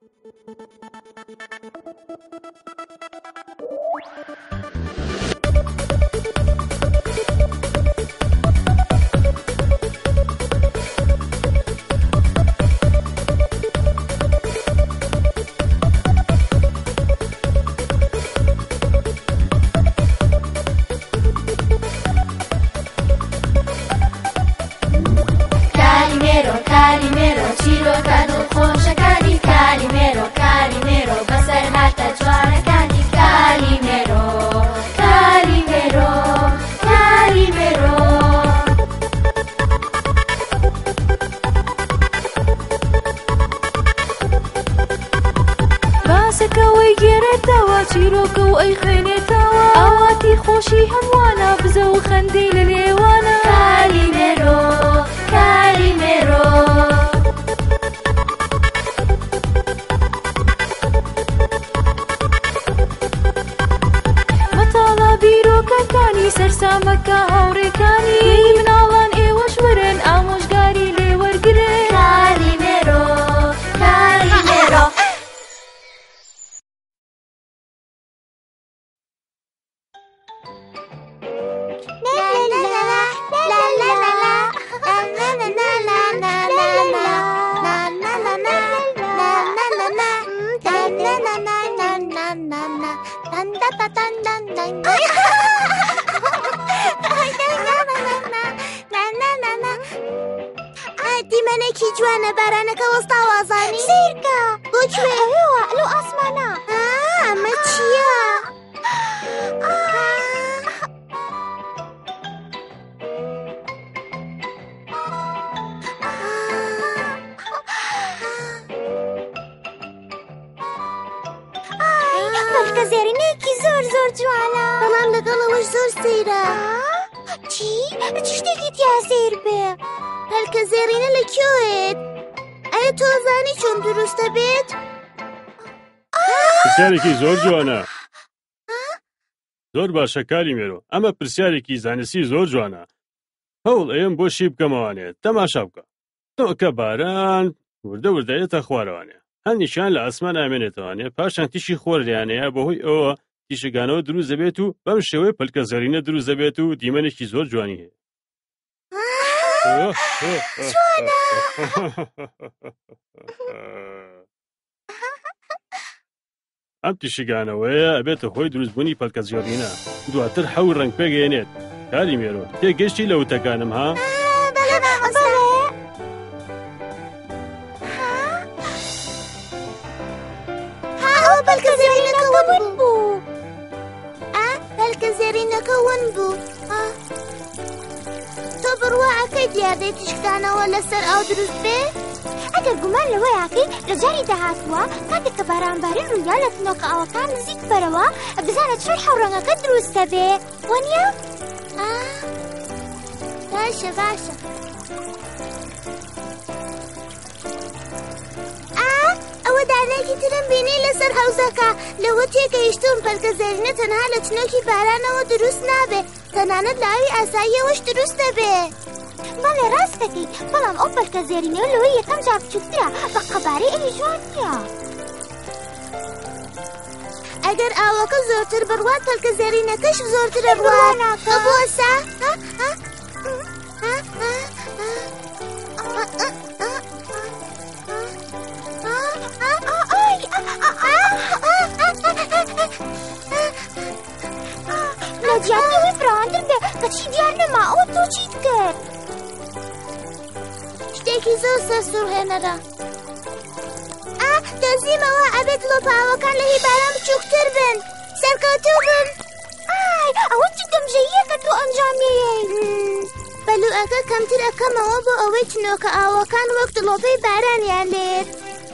دیمەنێکی جوانە بارانەکە وەستا وازانی سیرکە بۆ کوێ ئەوێوە لەو ئاسمانە ئەمە چییە؟ بەڵکە زێرینەیەکی زۆر زۆر جوانە بەڵام لەگەڵەوەش زۆر سەیرە چی؟ چ شتێکی تیا سەیر بێ؟ هەلکە زێرینە لەکوێت؟ ئایا تۆ زانی چۆن دروستە بێت؟ پرسیارێکی زۆر جوانە زۆر باشە کالیمێرۆ ئەمە پرسیارێکی زانستی زۆر جوانە هەوڵ ئێم بۆ شی بکەمەوانێت تەماشا بکە تۆکە باران وردە وردەیەتە خوارەوانێ هەر نیشان لە ئاسمان ئامێنێتەوانێ پاشان تیشی خۆردیانەیە بەهۆی ئەوە تیشەکانەوە دروست دەبێت و بەم شێوەیە پەلکە زەرینە دروست دەبێت و دیمەنێکی زۆر جوانی هەیە ئەم تیشگانەوەیە ئەبێتە هۆی دروستبوونی پەلکە زێڕینە دواتر حەوت ڕەنگ پێگەێنێت کالیمێرۆ تێگەشتی لە وتەکانم ها؟ بەلکە زێرینەکە ون بوو بەلکە زێرینەکە ون بوو تۆ بڕواعەکەی دیاردەی تیشکانەوە لەسەر ئاو دروست بێ؟ ئەگەر گومان لەوەیەکەی لە جاری داهاتووە کاتێک کە بارانباری ڕوویدا لە تنۆکە ئاوەکان نزیک بەرەوە بزانە چۆن حەوڕەنگەکە دروستە بێ وانیە؟ باشە باشە ئەوە دانەیەکی ترم بینی لەسەر حەوزەکە لەوە تێگەیشتوم پەلکە زێرینە تەنها لە چنۆکی بارانەوە دروست نابێ تەنانەت لە ئاوی ئاساییەوەش دروست دەبێ بەڵێ ڕاست دەکەی بەڵام ئەو پەلکە زێرینەوە لەوەی یەکەم جار بچووکترە بە قەبارەی ئەوی جوان نییە ئەگەر ئاوەکە زۆرتر بڕوات پەلکە زێرینەکەش زۆرترە بڕوات بۆسە نەجیاتیەوەی فراوانتر بێ بەچی دیار نەما ئەوە تۆ چیت کرد؟ شتێکی زۆر سەرسوڕهێنەرە دەزیمەوە ئەبێت لۆپاوەکان لە هی باران بچووکتر بن سەرکەوتوو بن ئەوە چ گەمژەییە کە تۆ ئەنجامێیە بەلوعەکە کەمتر ئەکەمەوە بۆ ئەوەی چنۆکە ئاوەکان وەک دڵۆپەی بارانیان لێت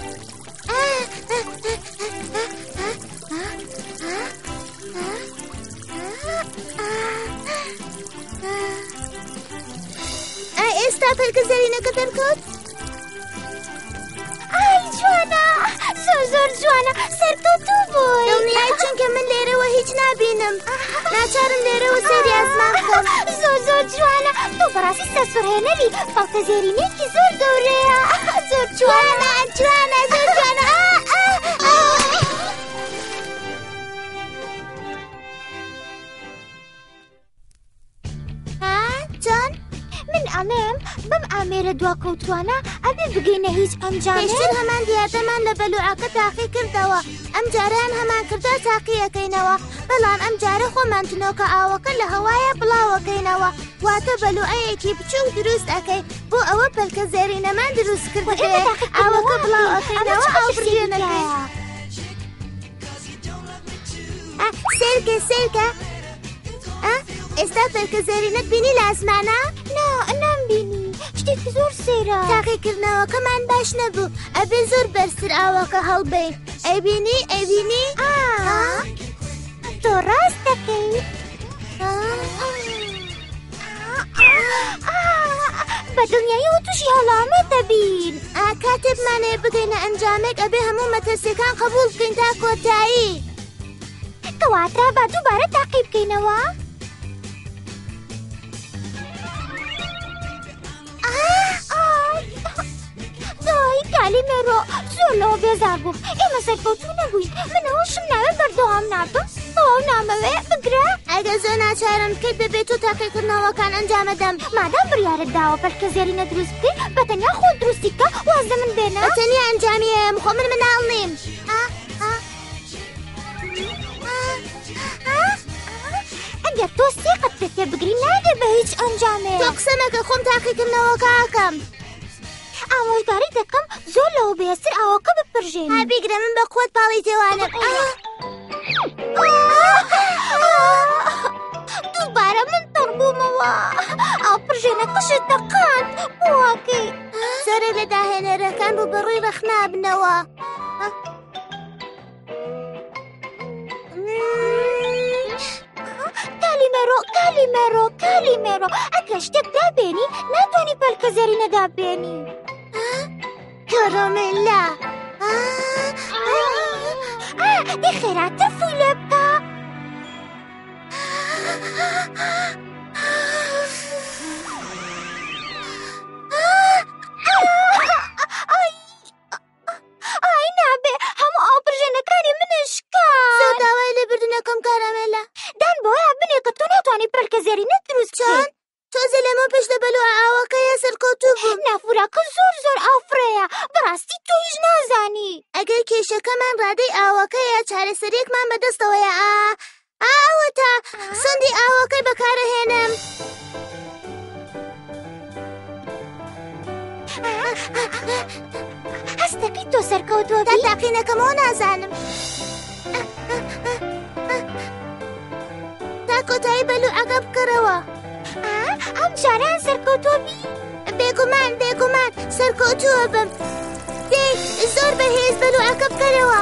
ئێستا پەلکە زەرینەکە دەرکەوت؟ ئای جوانە زۆر جوانە سەرکەوتوو بووی دڵنیای چونکە من لێرەوە هیچ نابینم ناچارم لێرەوە سەیری ئاسمان بکەم زۆر جوانە تۆ بەڕاستی سەرسوڕهێنەری پەلکە زێرینەیەکی زۆر گەورەیە زۆر جوانە زۆر جوانە ئەمێرە دواکەوتوانە ئەبێ بگەینە هیچ ئەنجامێ پێشتر هەمان دیاتەمان لە بەلوعەکە تاقی کردەوە ئەم جاریان هەمان کردە تاقیەکەینەوە بەڵام ئەم جارە خۆمان تنۆکە ئاوەکە لە هەوایە بڵاوەکەینەوە واتە بەلوعەیەکی بچووک دروست ئەەکەی بۆ ئەوە پەلکە زێرینەمان دروست کردێ ئاوەکە بڵاوەکەینەوە ئاو بژێنەکەی سێرکە ئێستا پەلکە زێرینەت بینی لە ئاسمانە؟ نامبینی شتێکی زۆر سێرە تاقیکردنەوەکەمان باش نەبوو ئەبێ زۆر بەرزتر ئاوەکە هەڵبین ئەیبینی تۆ ڕاست دەکەی بە دڵنیایی تووشی هەڵامەتە بین کاتێ بمانەیە بگەینە ئەنجامێک ئەبێ هەموو مەترسیەکان قبول بکەین تا کۆتایی کەواتە با دووبارە تاقی بکەینەوە کالیمێرۆ زۆر لەوە بێزار بووم ئێمە سەرکەوتوو نەبووین منەوەشم ناوێ بەردەوام نابم ئەو نامەوێ بگرە ئەگە زۆر ناچارم بکەیت بەبێت و تاقیکردنەوەکان ئەنجامەدەم مادام بڕیارت داوە پەلکە زێرینە دروست بکەی بەتەنیا خۆ دروستی بکە وازدە من بێنە بەتەنیا ئەنجامیەم خۆ من مناڵ نیم ئەگەر تۆ سێقت پێ بگری ناگە بە هیچ ئەنجامێ تۆ قسە مەکە خۆم تاقیکردنەوەکە ئاکەم ئامۆژگاری دەکەم زۆر لەوە بێسر ئاوەکە بپڕژێن بیگرە من بە قوت پاڵی تێوانم دووبارە من تەڕ بوومەوە ئاو پڕژێنە قشت دەقات بۆواکەی زۆرێک لە داهێنەرەکان ڕوبەڕووی ڕەخ نابنەوە کالیمێرۆ ئەگەر شتێک دابێنی ناتوانانی پەلکە زێرینە دابێنی کەرەمێلا دەی خێراتر فوی لێ بکە ئای نابێ هەموو ئاو پڕژێنەکانی منشکات زۆر داوای لێبردنەکەم کەرەمێلا دان بۆیە بنێ کە تۆ ناتوانانی پەلکە زێرینە دروست چۆن؟ تۆزە لەمە پێش لە بەلوعە ئاوەکەیە سەرکەوتوو بووم نافوراکە زۆر ئافرەیە بەڕاستی تۆ هیچ نازانی ئەگەر کێشەکەمان ڕادەی ئاوەکەیە چارەسەریەکمان بەدەستەوەیە ئاوەتە سندی ئاوەکەی بەکارەهێنم هەستەکەی تۆ سەرکەوتووە تا تاقینەکەمەوە نازانم تا کۆتایی بەلوعەکە بکەرەوە ئەم جاران سەرکەوتووە بی بێگومان سەرکەوتووە بم دێ زۆر بەهێز بەلوعەکە بکەرەوە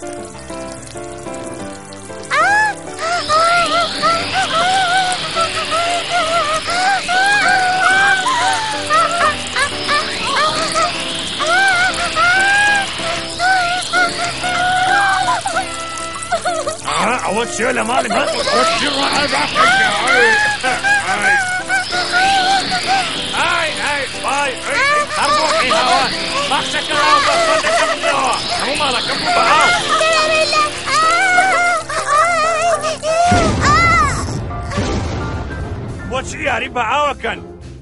ئەوە چێ لە ماڵی من بەخشەکە بەخشەکەمەوە هەموو ماڵەکەم بوو بە ئاو بۆچی یاری بە ئاوەکەن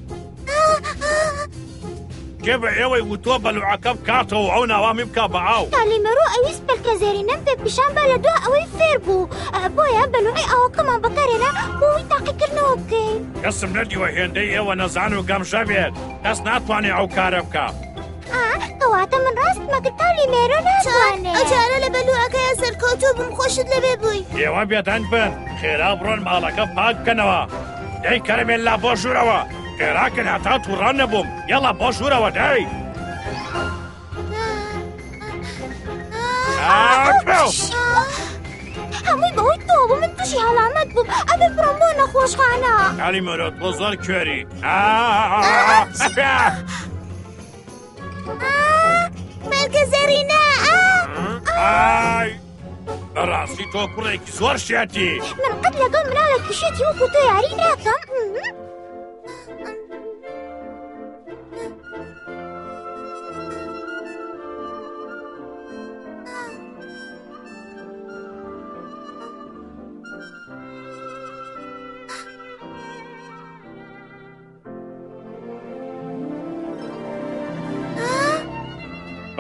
کێ بە ئێوەی وتۆ بەلوعەکە بکاتەوە ئەو ناوامی بکا بە ئاو کالیمێرۆ ئەویست پەلکە زێرینەم پێ پیشان بە لە دو ئەوەی فێر بوو بۆیە بەلوعی ئاوەکەمان بەکارێنە بۆی تاقیکردنەوە بکەین کەسم نەدیوە هێندەی ئێوە نەزان و گەمژە بێت کەس ناتوانێ ئەو کارە بکە کەواتە من ڕاستمە کە کالیمێرۆ ناتوانێت ئەجارە لە بەلوعەکەیە سەرکەوتوو بم خۆشت لەبێ بووی ئێوە بێدەنگ بن خێرا بڕۆن ماڵەکە پاک بکەنەوە دەی کەرەمێلا بۆ ژوورەوە خێراکن هەتا تووڕان نەبووم یەڵا بۆ ژوورەوە دەی هەمووی بەهۆی تۆ بوو من تووشی هەڵامەت بووم ئەبێ بڕۆم بۆ نەخۆشخانە کالیمێرۆ تۆ زۆر کوێری پەلکە زێرینە بەڕاستی تۆ کوڕێکی زۆر شێتی من قەت لەگەڵ مناڵە کشێتی وەکو تۆ یاری ناکەم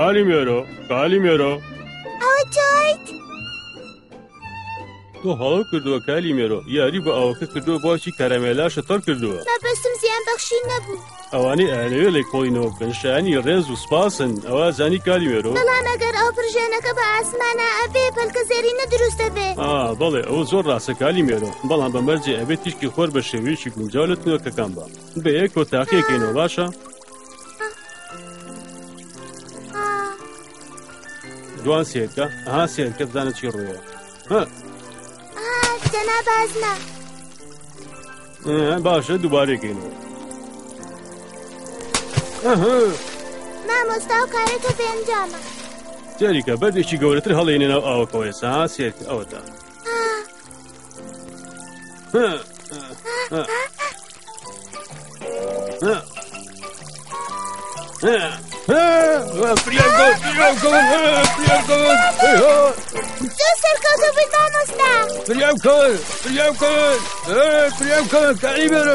کالیمێرۆ ئەوە تۆیت؟ تۆ هەڵە کردووە کالیمێرۆ یاری بە ئەوەکە کردووە بۆچی کەرەمێلاشە تەڕ کردووە مەبەستم زیان بەخشی نەبوو. ئەوانەی ئەلەوێ لێ کۆڵینەوە بکەن شایانی ڕێز و سپاسن ئەوە زانی کالیمێرۆ بەڵام ئەگەر ئەو پرژێنەکە بە ئاسمانە ئەبێ پەلکە زێرینە دروست دەبێ. بەڵێ ئەوە زۆر ڕاستە کالیمێرۆ بەڵام بەمەرجێ ئەبێت تیشکی خۆر بە شێوەیەکی گونجاو لە تنۆکەکان بە بە یەک کۆتاقیەکەینەوە باشە؟ جوان سێرکە سێرکە بزانە چی ڕوویە جەنا بازنە باشە دووبارێکەینەوە مامۆستا و کارێکە بێنجامە جاریکە بەردێکی گەورەتر هەڵێنێ ناو ئاوەکەوە ئێستا سێرکە ئەوەتە زۆر سەرکەوتە بوویت مامۆستا. فریام کەن کالیمێرۆ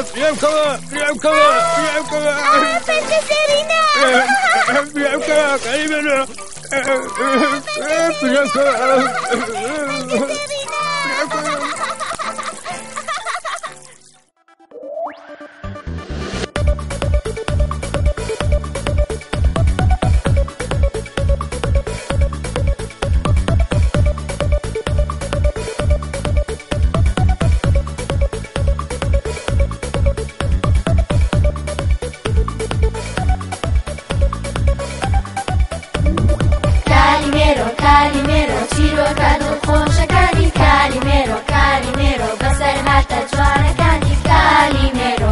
پەلکە زێرینە کالیمێرۆ کالیمێرۆ چیرۆکە دڵخۆشەکانی کالیمێرۆ بەسەر هاتە جوانەکانی کالیمێرۆ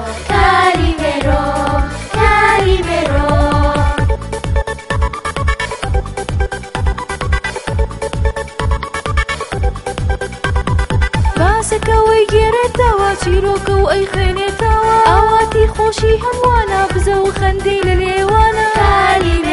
باسەکەوەی گێرێتەوە چیرۆکە و ئەی خێنێتەوە ئاواتی خۆشی هەمووانە بزە و خەندەی لە لێوانە